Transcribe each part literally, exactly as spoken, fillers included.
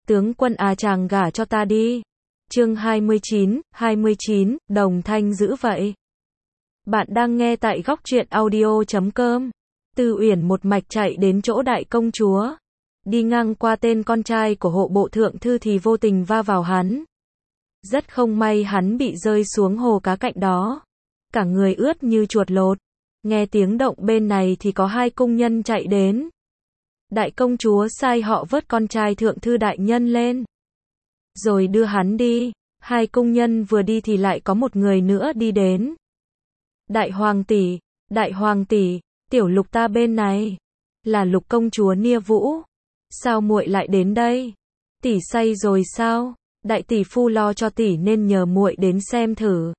Tướng quân à, chàng gả cho ta đi. Chương hai mươi chín, hai mươi chín, đồng thanh dữ vậy. Bạn đang nghe tại góc truyện audio chấm com. Tư Uyển một mạch chạy đến chỗ đại công chúa. Đi ngang qua tên con trai của hộ bộ thượng thư thì vô tình va vào hắn. Rất không may hắn bị rơi xuống hồ cá cạnh đó. Cả người ướt như chuột lột. Nghe tiếng động bên này thì có hai cung nhân chạy đến. Đại công chúa sai họ vớt con trai thượng thư đại nhân lên. Rồi đưa hắn đi. Hai cung nhân vừa đi thì lại có một người nữa đi đến. Đại hoàng tỷ, đại hoàng tỷ, tiểu Lục ta bên này. Là Lục công chúa Nia Vũ. Sao muội lại đến đây? Tỷ say rồi sao? Đại tỷ phu lo cho tỷ nên nhờ muội đến xem thử.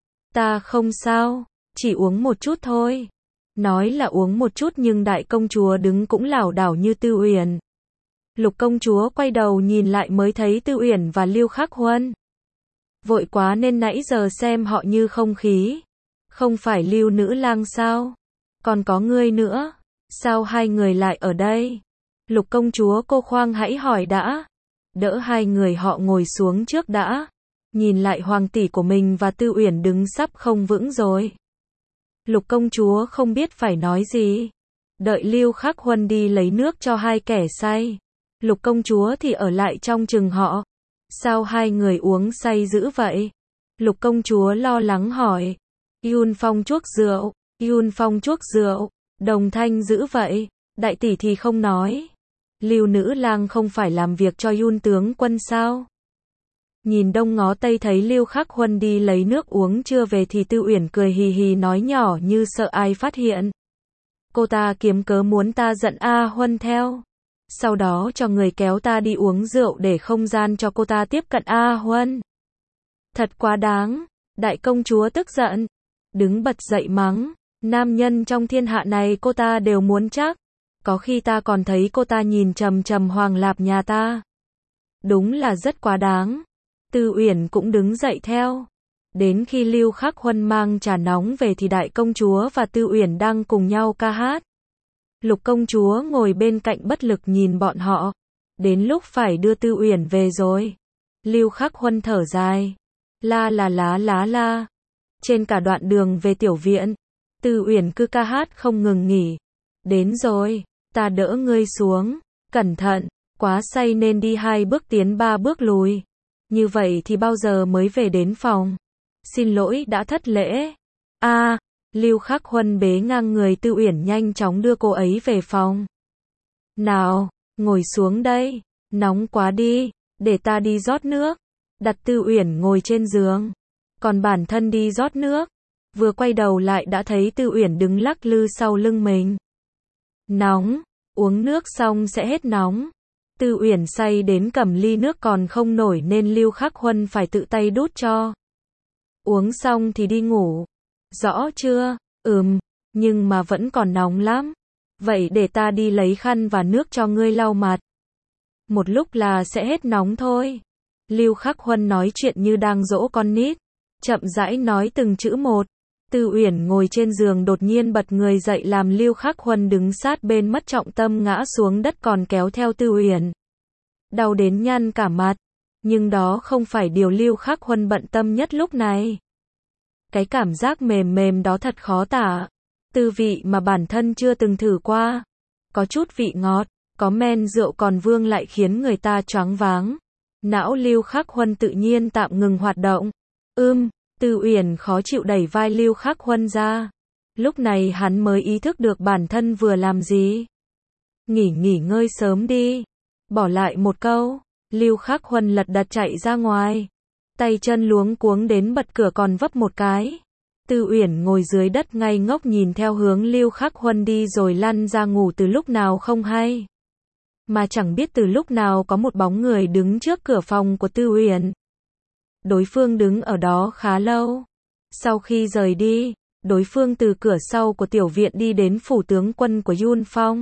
Ta không sao, chỉ uống một chút thôi. Nói là uống một chút nhưng đại công chúa đứng cũng lảo đảo như Tư Uyển. Lục công chúa quay đầu nhìn lại mới thấy Tư Uyển và Lưu Khắc Huân. Vội quá nên nãy giờ xem họ như không khí. Không phải Lưu nữ lang sao? Còn có ngươi nữa. Sao hai người lại ở đây? Lục công chúa cô khoang hãy hỏi đã. Đỡ hai người họ ngồi xuống trước đã. Nhìn lại hoàng tỷ của mình và Tư Uyển đứng sắp không vững rồi. Lục công chúa không biết phải nói gì. Đợi Lưu Khắc Huân đi lấy nước cho hai kẻ say. Lục công chúa thì ở lại trong chừng họ. Sao hai người uống say dữ vậy? Lục công chúa lo lắng hỏi. Yun Phong chuốc rượu, Yun Phong chuốc rượu, đồng thanh dữ vậy, đại tỷ thì không nói. Lưu nữ lang không phải làm việc cho Yun tướng quân sao? Nhìn đông ngó tây thấy Lưu Khắc Huân đi lấy nước uống chưa về thì Tư Uyển cười hì hì nói nhỏ như sợ ai phát hiện. Cô ta kiếm cớ muốn ta giận A Huân theo. Sau đó cho người kéo ta đi uống rượu để không gian cho cô ta tiếp cận A Huân. Thật quá đáng. Đại công chúa tức giận. Đứng bật dậy mắng. Nam nhân trong thiên hạ này cô ta đều muốn chắc. Có khi ta còn thấy cô ta nhìn trầm trầm Hoàng Lạp nhà ta. Đúng là rất quá đáng. Tư Uyển cũng đứng dậy theo. Đến khi Lưu Khắc Huân mang trà nóng về thì đại công chúa và Tư Uyển đang cùng nhau ca hát. Lục công chúa ngồi bên cạnh bất lực nhìn bọn họ. Đến lúc phải đưa Tư Uyển về rồi. Lưu Khắc Huân thở dài. La là lá lá la. Trên cả đoạn đường về tiểu viện, Tư Uyển cứ ca hát không ngừng nghỉ. Đến rồi, ta đỡ ngươi xuống. Cẩn thận, quá say nên đi hai bước tiến ba bước lùi. Như vậy thì bao giờ mới về đến phòng? Xin lỗi đã thất lễ. A, à, Lưu Khắc Huân bế ngang người Tư Uyển nhanh chóng đưa cô ấy về phòng. Nào, ngồi xuống đây. Nóng quá đi, để ta đi rót nước. Đặt Tư Uyển ngồi trên giường. Còn bản thân đi rót nước. Vừa quay đầu lại đã thấy Tư Uyển đứng lắc lư sau lưng mình. Nóng, uống nước xong sẽ hết nóng. Tư Uyển say đến cầm ly nước còn không nổi nên Lưu Khắc Huân phải tự tay đút cho. Uống xong thì đi ngủ. Rõ chưa? Ừm, nhưng mà vẫn còn nóng lắm. Vậy để ta đi lấy khăn và nước cho ngươi lau mặt. Một lúc là sẽ hết nóng thôi. Lưu Khắc Huân nói chuyện như đang dỗ con nít. Chậm rãi nói từng chữ một. Tư Uyển ngồi trên giường đột nhiên bật người dậy làm Lưu Khắc Huân đứng sát bên mất trọng tâm ngã xuống đất còn kéo theo Tư Uyển. Đau đến nhăn cả mặt. Nhưng đó không phải điều Lưu Khắc Huân bận tâm nhất lúc này. Cái cảm giác mềm mềm đó thật khó tả. Tư vị mà bản thân chưa từng thử qua. Có chút vị ngọt, có men rượu còn vương lại khiến người ta choáng váng. Não Lưu Khắc Huân tự nhiên tạm ngừng hoạt động. Ưm, Tư Uyển khó chịu đẩy vai Lưu Khắc Huân ra. Lúc này hắn mới ý thức được bản thân vừa làm gì. Nghỉ nghỉ ngơi sớm đi. Bỏ lại một câu, Lưu Khắc Huân lật đật chạy ra ngoài. Tay chân luống cuống đến bật cửa còn vấp một cái. Tư Uyển ngồi dưới đất ngây ngốc nhìn theo hướng Lưu Khắc Huân đi rồi lăn ra ngủ từ lúc nào không hay. Mà chẳng biết từ lúc nào có một bóng người đứng trước cửa phòng của Tư Uyển. Đối phương đứng ở đó khá lâu. Sau khi rời đi, đối phương từ cửa sau của tiểu viện đi đến phủ tướng quân của Yun Phong.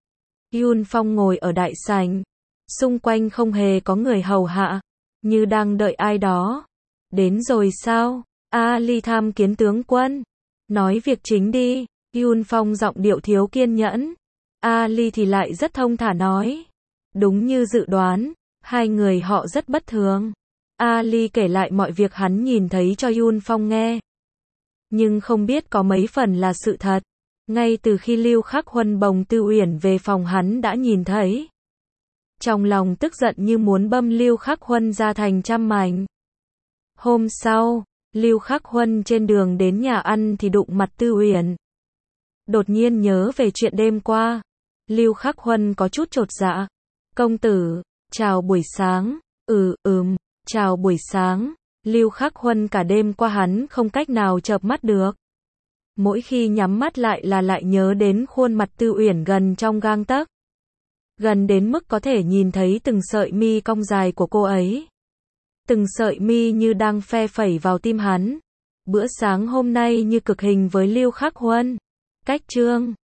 Yun Phong ngồi ở đại sảnh. Xung quanh không hề có người hầu hạ. Như đang đợi ai đó. Đến rồi sao? A Ly tham kiến tướng quân. Nói việc chính đi. Yun Phong giọng điệu thiếu kiên nhẫn. A Ly thì lại rất thông thả nói. Đúng như dự đoán. Hai người họ rất bất thường. Ali kể lại mọi việc hắn nhìn thấy cho Yun Phong nghe. Nhưng không biết có mấy phần là sự thật. Ngay từ khi Lưu Khắc Huân bồng Tư Uyển về phòng hắn đã nhìn thấy. Trong lòng tức giận như muốn băm Lưu Khắc Huân ra thành trăm mảnh. Hôm sau, Lưu Khắc Huân trên đường đến nhà ăn thì đụng mặt Tư Uyển. Đột nhiên nhớ về chuyện đêm qua. Lưu Khắc Huân có chút chột dạ. Công tử, chào buổi sáng. Ừ, ừm, chào buổi sáng. Lưu Khắc Huân cả đêm qua hắn không cách nào chợp mắt được. Mỗi khi nhắm mắt lại là lại nhớ đến khuôn mặt Tư Uyển gần trong gang tấc. Gần đến mức có thể nhìn thấy từng sợi mi cong dài của cô ấy. Từng sợi mi như đang phe phẩy vào tim hắn. Bữa sáng hôm nay như cực hình với Lưu Khắc Huân. Cách chương